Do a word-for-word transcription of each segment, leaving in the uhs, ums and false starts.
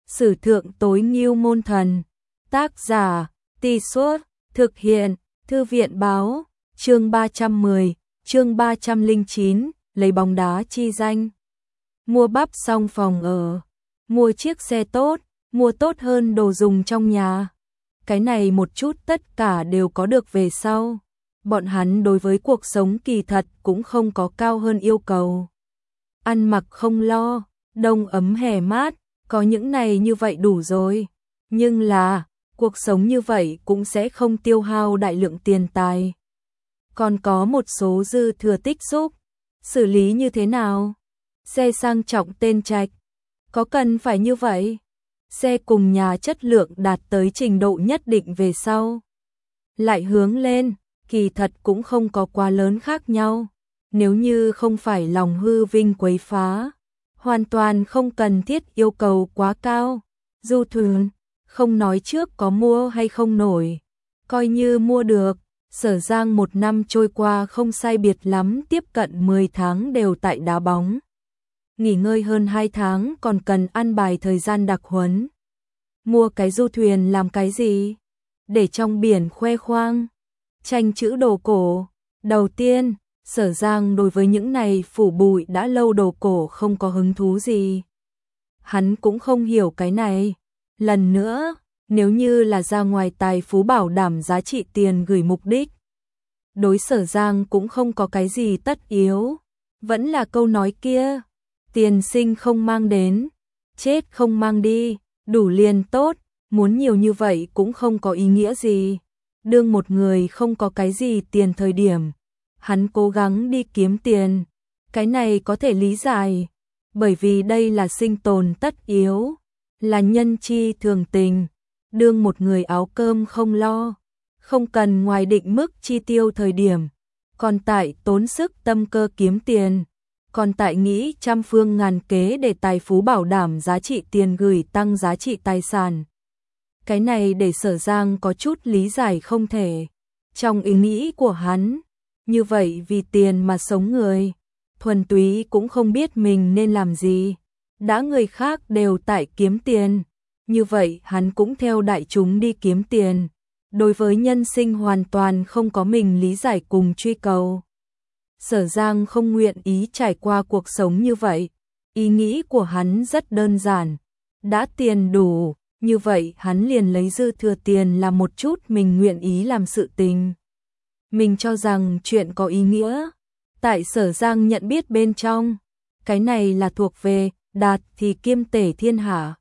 Sử thượng tối ngưu môn thần. Tác giả, Tì Suốt, thực hiện, Thư viện báo, chương ba trăm mười, chương ba trăm lẻ chín, lấy bóng đá chi danh. Mua bắp xong phòng ở, mua chiếc xe tốt, mua tốt hơn đồ dùng trong nhà. Cái này một chút tất cả đều có được về sau. Bọn hắn đối với cuộc sống kỳ thật cũng không có cao hơn yêu cầu. Ăn mặc không lo, đông ấm hè mát, có những này như vậy đủ rồi. Nhưng là, cuộc sống như vậy cũng sẽ không tiêu hao đại lượng tiền tài. Còn có một số dư thừa tích xúc, xử lý như thế nào? Xe sang trọng tên Trạch, có cần phải như vậy? Xe cùng nhà chất lượng đạt tới trình độ nhất định về sau. Lại hướng lên, kỳ thật cũng không có quá lớn khác nhau. Nếu như không phải lòng hư vinh quấy phá, hoàn toàn không cần thiết yêu cầu quá cao. Du thuyền, không nói trước có mua hay không nổi, coi như mua được. Sở Giang một năm trôi qua không sai biệt lắm, tiếp cận mười tháng đều tại đá bóng. Nghỉ ngơi hơn hai tháng còn cần ăn bài thời gian đặc huấn. Mua cái du thuyền làm cái gì? Để trong biển khoe khoang, tranh chữ đồ cổ. Đầu tiên, Sở Giang đối với những này phủ bụi đã lâu đồ cổ không có hứng thú gì. Hắn cũng không hiểu cái này. Lần nữa, nếu như là ra ngoài tài phú bảo đảm giá trị tiền gửi mục đích, đối Sở Giang cũng không có cái gì tất yếu. Vẫn là câu nói kia, tiền sinh không mang đến, chết không mang đi, đủ liền tốt, muốn nhiều như vậy cũng không có ý nghĩa gì. Đương một người không có cái gì tiền thời điểm, hắn cố gắng đi kiếm tiền, cái này có thể lý giải, bởi vì đây là sinh tồn tất yếu, là nhân chi thường tình. Đương một người áo cơm không lo, không cần ngoài định mức chi tiêu thời điểm, còn tại tốn sức tâm cơ kiếm tiền, còn tại nghĩ trăm phương ngàn kế để tài phú bảo đảm giá trị tiền gửi tăng giá trị tài sản. Cái này để Sở Giang có chút lý giải không thể. Trong ý nghĩ của hắn, như vậy vì tiền mà sống người, thuần túy cũng không biết mình nên làm gì. Đã người khác đều tại kiếm tiền, như vậy hắn cũng theo đại chúng đi kiếm tiền. Đối với nhân sinh hoàn toàn không có mình lý giải cùng truy cầu. Sở Giang không nguyện ý trải qua cuộc sống như vậy. Ý nghĩ của hắn rất đơn giản. Đã tiền đủ, như vậy hắn liền lấy dư thừa tiền làm một chút mình nguyện ý làm sự tình. Mình cho rằng chuyện có ý nghĩa. Tại Sở Giang nhận biết bên trong, cái này là thuộc về đạt thì kiêm tể thiên hạ.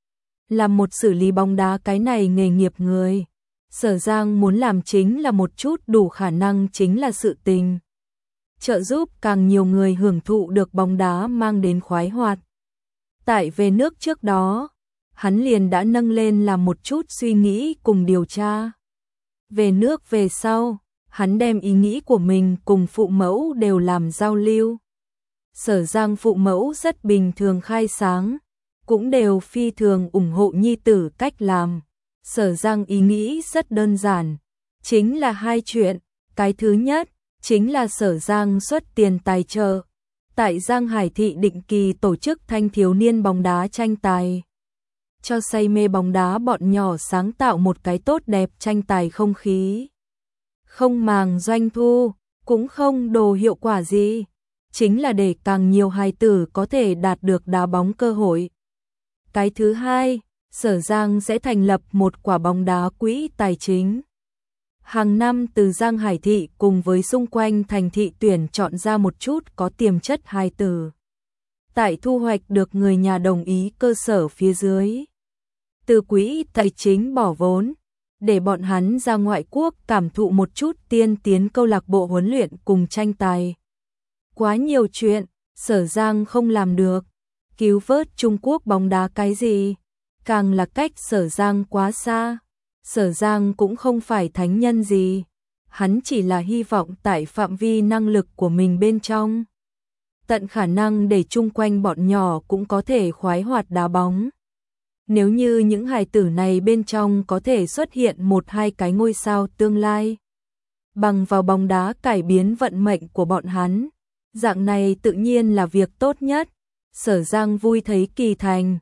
Làm một xử lý bóng đá cái này nghề nghiệp người, Sở Giang muốn làm chính là một chút đủ khả năng chính là sự tình. Trợ giúp càng nhiều người hưởng thụ được bóng đá mang đến khoái hoạt. Tại về nước trước đó, hắn liền đã nâng lên làm một chút suy nghĩ cùng điều tra. Về nước về sau, hắn đem ý nghĩ của mình cùng phụ mẫu đều làm giao lưu. Sở Giang phụ mẫu rất bình thường khai sáng, cũng đều phi thường ủng hộ nhi tử cách làm. Sở Giang ý nghĩ rất đơn giản, chính là hai chuyện. Cái thứ nhất, chính là Sở Giang xuất tiền tài trợ. Tại Giang Hải Thị định kỳ tổ chức thanh thiếu niên bóng đá tranh tài. Cho say mê bóng đá bọn nhỏ sáng tạo một cái tốt đẹp tranh tài không khí. Không màng doanh thu, cũng không đồ hiệu quả gì. Chính là để càng nhiều hài tử có thể đạt được đá bóng cơ hội. Cái thứ hai, Sở Giang sẽ thành lập một quả bóng đá quỹ tài chính. Hàng năm từ Giang Hải Thị cùng với xung quanh thành thị tuyển chọn ra một chút có tiềm chất hài tử. Tại thu hoạch được người nhà đồng ý cơ sở phía dưới, từ quỹ tài chính bỏ vốn, để bọn hắn ra ngoại quốc cảm thụ một chút tiên tiến câu lạc bộ huấn luyện cùng tranh tài. Quá nhiều chuyện, Sở Giang không làm được. Cứu vớt Trung Quốc bóng đá cái gì? Càng là cách Sở Giang quá xa. Sở Giang cũng không phải thánh nhân gì. Hắn chỉ là hy vọng tại phạm vi năng lực của mình bên trong, tận khả năng để chung quanh bọn nhỏ cũng có thể khoái hoạt đá bóng. Nếu như những hài tử này bên trong có thể xuất hiện một hai cái ngôi sao tương lai, bằng vào bóng đá cải biến vận mệnh của bọn hắn, dạng này tự nhiên là việc tốt nhất. Sở Giang vui thấy kỳ thành,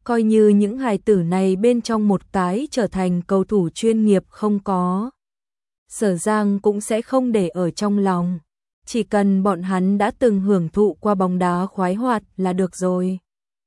coi như những hài tử này bên trong một cái trở thành cầu thủ chuyên nghiệp không có. Sở Giang cũng sẽ không để ở trong lòng, chỉ cần bọn hắn đã từng hưởng thụ qua bóng đá khoái hoạt là được rồi.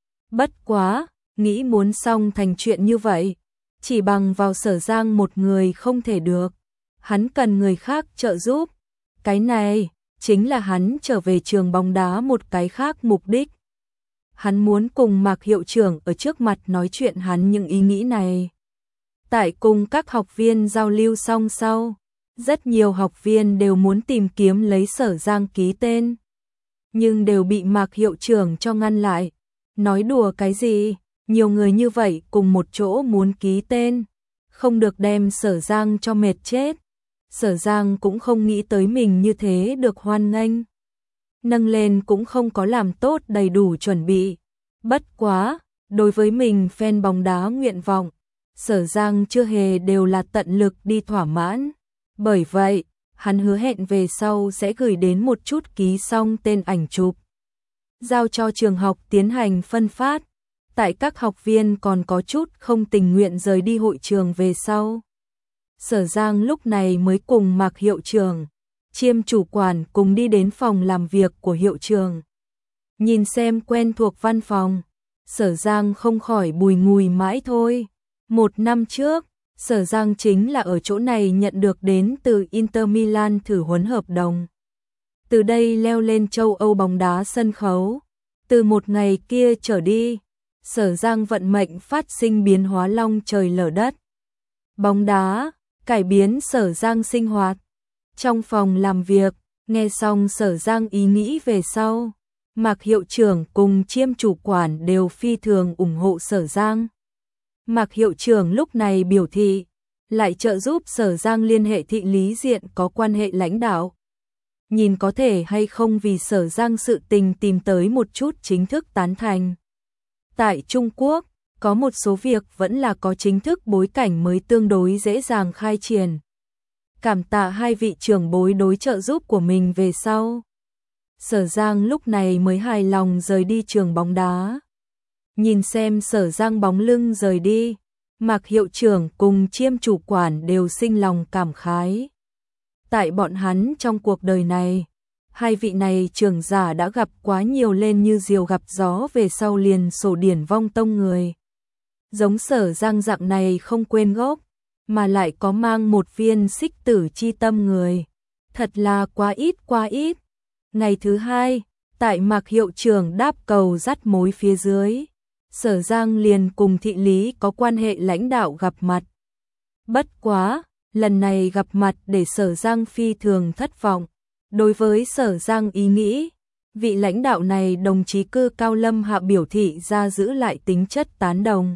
Bất quá, nghĩ muốn xong thành chuyện như vậy, chỉ bằng vào Sở Giang một người không thể được, hắn cần người khác trợ giúp. Cái này chính là hắn trở về trường bóng đá một cái khác mục đích. Hắn muốn cùng Mạc hiệu trưởng ở trước mặt nói chuyện hắn những ý nghĩ này. Tại cùng các học viên giao lưu xong sau, rất nhiều học viên đều muốn tìm kiếm lấy Sở Giang ký tên, nhưng đều bị Mạc hiệu trưởng cho ngăn lại. Nói đùa cái gì, nhiều người như vậy cùng một chỗ muốn ký tên, không được đem Sở Giang cho mệt chết. Sở Giang cũng không nghĩ tới mình như thế được hoan nghênh, nâng lên cũng không có làm tốt đầy đủ chuẩn bị. Bất quá, đối với mình fan bóng đá nguyện vọng, Sở Giang chưa hề đều là tận lực đi thỏa mãn. Bởi vậy, hắn hứa hẹn về sau sẽ gửi đến một chút ký xong tên ảnh chụp, giao cho trường học tiến hành phân phát. Tại các học viên còn có chút không tình nguyện rời đi hội trường về sau, Sở Giang lúc này mới cùng Mạc hiệu trưởng, Chiêm chủ quản cùng đi đến phòng làm việc của hiệu trưởng. Nhìn xem quen thuộc văn phòng, Sở Giang không khỏi bùi ngùi mãi thôi. Một năm trước, Sở Giang chính là ở chỗ này nhận được đến từ Inter Milan thử huấn hợp đồng. Từ đây leo lên châu Âu bóng đá sân khấu. Từ một ngày kia trở đi, Sở Giang vận mệnh phát sinh biến hóa long trời lở đất. Bóng đá cải biến Sở Giang sinh hoạt. Trong phòng làm việc, nghe xong Sở Giang ý nghĩ về sau, Mạc hiệu trưởng cùng Chiêm chủ quản đều phi thường ủng hộ Sở Giang. Mạc hiệu trưởng lúc này biểu thị, lại trợ giúp Sở Giang liên hệ thị lý diện có quan hệ lãnh đạo. Nhìn có thể hay không vì Sở Giang sự tình tìm tới một chút chính thức tán thành. Tại Trung Quốc, có một số việc vẫn là có chính thức bối cảnh mới tương đối dễ dàng khai triển. Cảm tạ hai vị trưởng bối đối trợ giúp của mình về sau. Sở Giang lúc này mới hài lòng rời đi trường bóng đá. Nhìn xem Sở Giang bóng lưng rời đi, Mạc hiệu trưởng cùng Chiêm chủ quản đều sinh lòng cảm khái. Tại bọn hắn trong cuộc đời này, hai vị này trưởng giả đã gặp quá nhiều lên như diều gặp gió về sau liền sổ điển vong tông người. Giống Sở Giang dạng này không quên gốc, mà lại có mang một viên xích tử chi tâm người. Thật là quá ít quá ít. Ngày thứ hai, tại Mạc hiệu trưởng đáp cầu dắt mối phía dưới, Sở Giang liền cùng thị lý có quan hệ lãnh đạo gặp mặt. Bất quá, lần này gặp mặt để Sở Giang phi thường thất vọng. Đối với Sở Giang ý nghĩ, vị lãnh đạo này đồng chí Cư Cao Lâm Hạ biểu thị ra giữ lại tính chất tán đồng.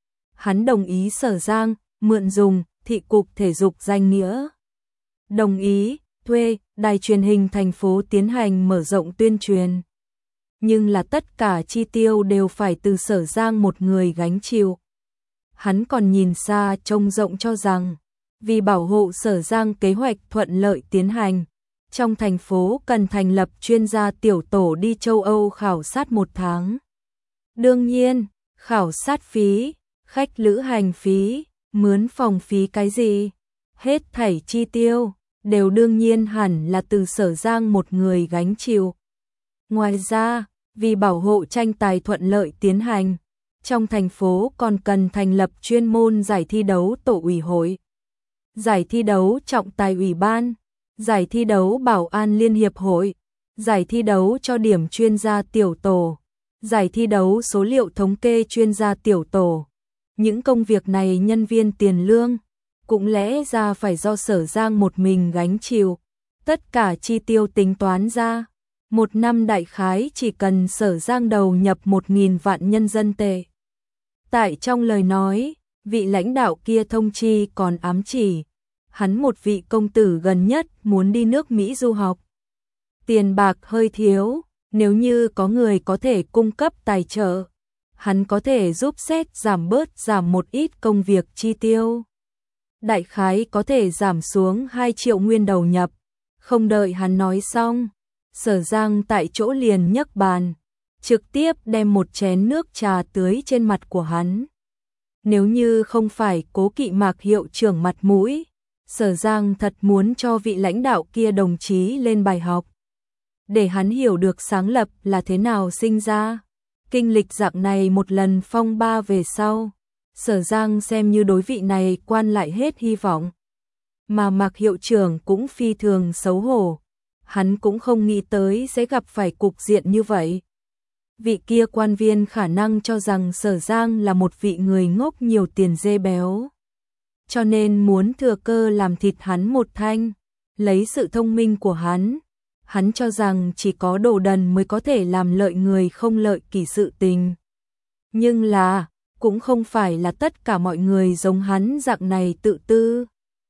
Hắn đồng ý Sở Giang mượn dùng thị cục thể dục danh nghĩa. Đồng ý thuê đài truyền hình thành phố tiến hành mở rộng tuyên truyền. Nhưng là tất cả chi tiêu đều phải từ Sở Giang một người gánh chịu. Hắn còn nhìn xa trông rộng cho rằng, vì bảo hộ Sở Giang kế hoạch thuận lợi tiến hành, trong thành phố cần thành lập chuyên gia tiểu tổ đi châu Âu khảo sát một tháng. Đương nhiên, khảo sát phí, khách lữ hành phí, mướn phòng phí cái gì, hết thảy chi tiêu, đều đương nhiên hẳn là từ Sở Giang một người gánh chịu. Ngoài ra, vì bảo hộ tranh tài thuận lợi tiến hành, trong thành phố còn cần thành lập chuyên môn giải thi đấu tổ ủy hội, giải thi đấu trọng tài ủy ban, giải thi đấu bảo an liên hiệp hội, giải thi đấu cho điểm chuyên gia tiểu tổ, giải thi đấu số liệu thống kê chuyên gia tiểu tổ. Những công việc này nhân viên tiền lương, cũng lẽ ra phải do Sở Giang một mình gánh chịu. Tất cả chi tiêu tính toán ra, một năm đại khái chỉ cần Sở Giang đầu nhập một nghìn vạn nhân dân tệ. Tại trong lời nói, vị lãnh đạo kia thông chi còn ám chỉ, hắn một vị công tử gần nhất muốn đi nước Mỹ du học. Tiền bạc hơi thiếu, nếu như có người có thể cung cấp tài trợ, hắn có thể giúp xét giảm bớt giảm một ít công việc chi tiêu. Đại khái có thể giảm xuống hai triệu nguyên đầu nhập. Không đợi hắn nói xong, Sở Giang tại chỗ liền nhấc bàn, trực tiếp đem một chén nước trà tưới trên mặt của hắn. Nếu như không phải cố kỵ Mạc hiệu trưởng mặt mũi, Sở Giang thật muốn cho vị lãnh đạo kia đồng chí lên bài học, để hắn hiểu được sáng lập là thế nào sinh ra. Kinh lịch dạng này một lần phong ba về sau, Sở Giang xem như đối vị này quan lại hết hy vọng. Mà Mạc hiệu trưởng cũng phi thường xấu hổ, hắn cũng không nghĩ tới sẽ gặp phải cục diện như vậy. Vị kia quan viên khả năng cho rằng Sở Giang là một vị người ngốc nhiều tiền dê béo, cho nên muốn thừa cơ làm thịt hắn một thanh, lấy sự thông minh của hắn. Hắn cho rằng chỉ có đồ đần mới có thể làm lợi người không lợi kỷ sự tình. Nhưng là, cũng không phải là tất cả mọi người giống hắn dạng này tự tư.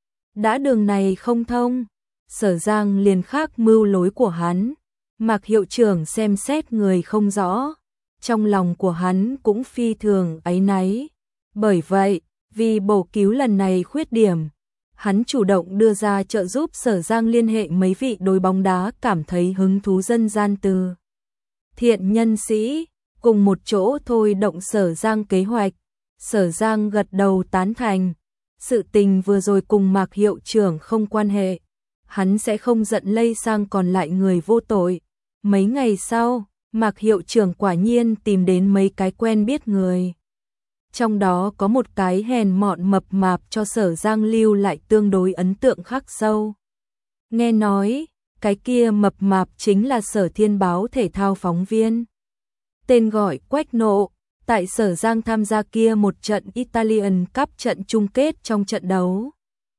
Đã đường này không thông, Sở Giang liền khác mưu lối của hắn. Mạc hiệu trưởng xem xét người không rõ, trong lòng của hắn cũng phi thường áy náy. Bởi vậy, vì bổ cứu lần này khuyết điểm, hắn chủ động đưa ra trợ giúp Sở Giang liên hệ mấy vị đối bóng đá cảm thấy hứng thú dân gian từ thiện nhân sĩ, cùng một chỗ thôi động Sở Giang kế hoạch. Sở Giang gật đầu tán thành, sự tình vừa rồi cùng Mạc hiệu trưởng không quan hệ, hắn sẽ không giận lây sang còn lại người vô tội. Mấy ngày sau, Mạc hiệu trưởng quả nhiên tìm đến mấy cái quen biết người. Trong đó có một cái hèn mọn mập mạp cho Sở Giang lưu lại tương đối ấn tượng khắc sâu. Nghe nói, cái kia mập mạp chính là Sở Thiên báo thể thao phóng viên. Tên gọi Quách Nộ, tại Sở Giang tham gia kia một trận Italian Cup trận chung kết trong trận đấu.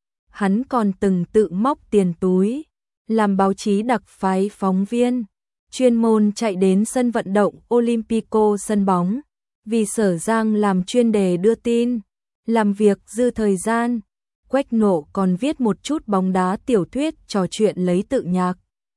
Hắn còn từng tự móc tiền túi, làm báo chí đặc phái phóng viên, chuyên môn chạy đến sân vận động Olympico sân bóng, vì Sở Giang làm chuyên đề đưa tin. Làm việc dư thời gian, Quách Nộ còn viết một chút bóng đá tiểu thuyết trò chuyện lấy tự nhạc.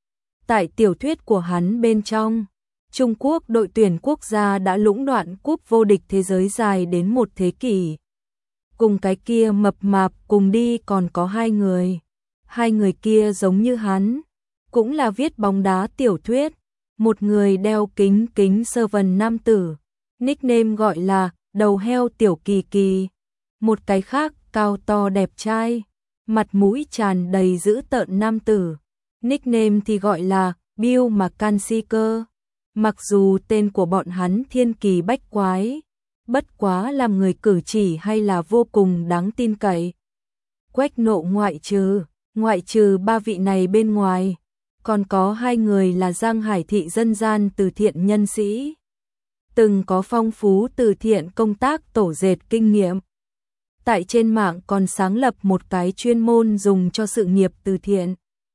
Tại tiểu thuyết của hắn bên trong, Trung Quốc đội tuyển quốc gia đã lũng đoạn cúp vô địch thế giới dài đến một thế kỷ. Cùng cái kia mập mạp cùng đi còn có hai người. Hai người kia giống như hắn, cũng là viết bóng đá tiểu thuyết. Một người đeo kính kính sơ vần nam tử, nickname gọi là đầu heo tiểu kỳ kỳ. Một cái khác cao to đẹp trai, mặt mũi tràn đầy dữ tợn nam tử, nickname thì gọi là Bill Mackenzie. Mặc dù tên của bọn hắn thiên kỳ bách quái, bất quá làm người cử chỉ hay là vô cùng đáng tin cậy. Quách Nộ ngoại trừ, ngoại trừ ba vị này bên ngoài, còn có hai người là Giang Hải thị dân gian từ thiện nhân sĩ, từng có phong phú từ thiện công tác tổ dệt kinh nghiệm. Tại trên mạng còn sáng lập một cái chuyên môn dùng cho sự nghiệp từ thiện.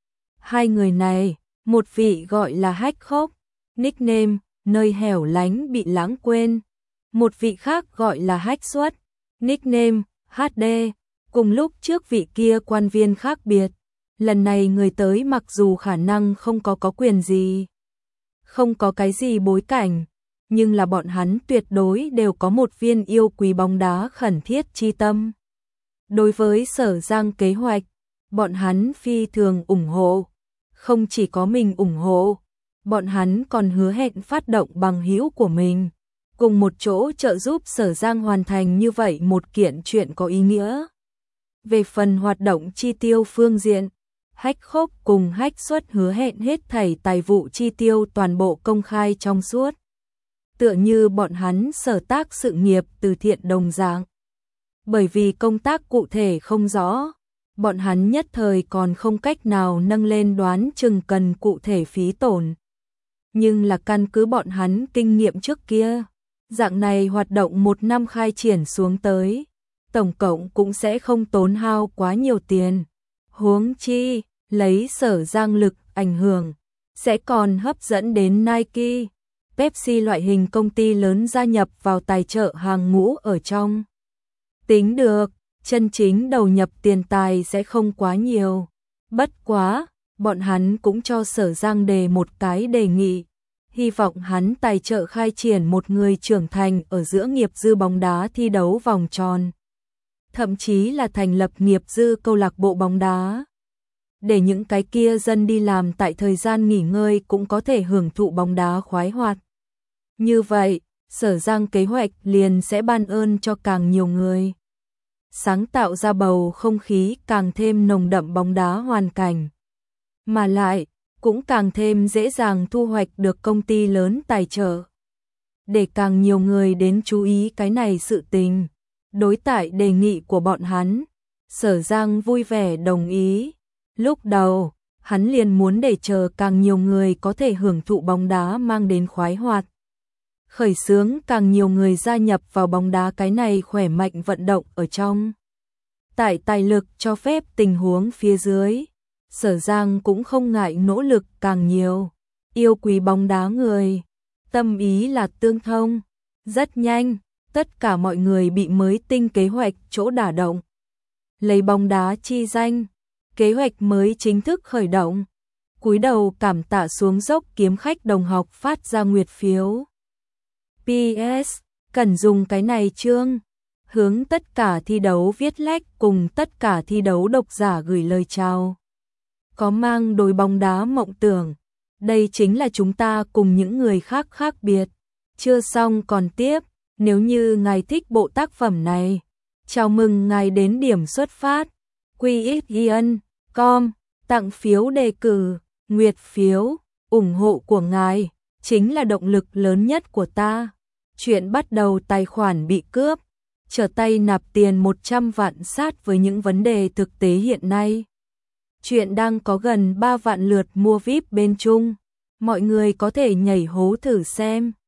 Hai người này, một vị gọi là Hách Khốc, nickname nơi hẻo lánh bị lãng quên. Một vị khác gọi là Hách Xuất, nickname hát đê. Cùng lúc trước vị kia quan viên khác biệt, lần này người tới mặc dù khả năng không có có quyền gì, không có cái gì bối cảnh, nhưng là bọn hắn tuyệt đối đều có một viên yêu quý bóng đá khẩn thiết chi tâm. Đối với Sở Giang kế hoạch, bọn hắn phi thường ủng hộ. Không chỉ có mình ủng hộ, bọn hắn còn hứa hẹn phát động bằng hữu của mình, cùng một chỗ trợ giúp Sở Giang hoàn thành như vậy một kiện chuyện có ý nghĩa. Về phần hoạt động chi tiêu phương diện, Hách Khốc cùng Hách Xuất hứa hẹn hết thảy tài vụ chi tiêu toàn bộ công khai trong suốt. Tựa như bọn hắn sở tác sự nghiệp từ thiện đồng dạng. Bởi vì công tác cụ thể không rõ, bọn hắn nhất thời còn không cách nào nâng lên đoán chừng cần cụ thể phí tổn. Nhưng là căn cứ bọn hắn kinh nghiệm trước kia, dạng này hoạt động một năm khai triển xuống tới, tổng cộng cũng sẽ không tốn hao quá nhiều tiền. Huống chi, lấy Sở Giang lực ảnh hưởng, sẽ còn hấp dẫn đến Nike, Pepsi loại hình công ty lớn gia nhập vào tài trợ hàng ngũ ở trong. Tính được, chân chính đầu nhập tiền tài sẽ không quá nhiều. Bất quá, bọn hắn cũng cho Sở Giang đề một cái đề nghị. Hy vọng hắn tài trợ khai triển một người trưởng thành ở giữa nghiệp dư bóng đá thi đấu vòng tròn. Thậm chí là thành lập nghiệp dư câu lạc bộ bóng đá. Để những cái kia dân đi làm tại thời gian nghỉ ngơi cũng có thể hưởng thụ bóng đá khoái hoạt. Như vậy, Sở Giang kế hoạch liền sẽ ban ơn cho càng nhiều người. Sáng tạo ra bầu không khí càng thêm nồng đậm bóng đá hoàn cảnh. Mà lại, cũng càng thêm dễ dàng thu hoạch được công ty lớn tài trợ. Để càng nhiều người đến chú ý cái này sự tình. Đối tại đề nghị của bọn hắn, Sở Giang vui vẻ đồng ý. Lúc đầu, hắn liền muốn để chờ càng nhiều người có thể hưởng thụ bóng đá mang đến khoái hoạt. Khởi xướng càng nhiều người gia nhập vào bóng đá cái này khỏe mạnh vận động ở trong. Tại tài lực cho phép tình huống phía dưới, Sở Giang cũng không ngại nỗ lực càng nhiều. Yêu quý bóng đá người, tâm ý là tương thông. Rất nhanh, tất cả mọi người bị mới tinh kế hoạch chỗ đả động. Lấy bóng đá chi danh, kế hoạch mới chính thức khởi động. Cúi đầu cảm tạ xuống dốc kiếm khách đồng học phát ra nguyệt phiếu. pê ét, cần dùng cái này chương. Hướng tất cả thi đấu viết lách cùng tất cả thi đấu độc giả gửi lời chào. Có mang đôi bóng đá mộng tưởng. Đây chính là chúng ta cùng những người khác khác biệt. Chưa xong còn tiếp, nếu như ngài thích bộ tác phẩm này. Chào mừng ngài đến điểm xuất phát. quy ích ian chấm com, tặng phiếu đề cử, nguyệt phiếu, ủng hộ của ngài, chính là động lực lớn nhất của ta. Chuyện bắt đầu tài khoản bị cướp. Trở tay nạp tiền một trăm vạn sát với những vấn đề thực tế hiện nay. Chuyện đang có gần ba vạn lượt mua víp bên Trung. Mọi người có thể nhảy hố thử xem.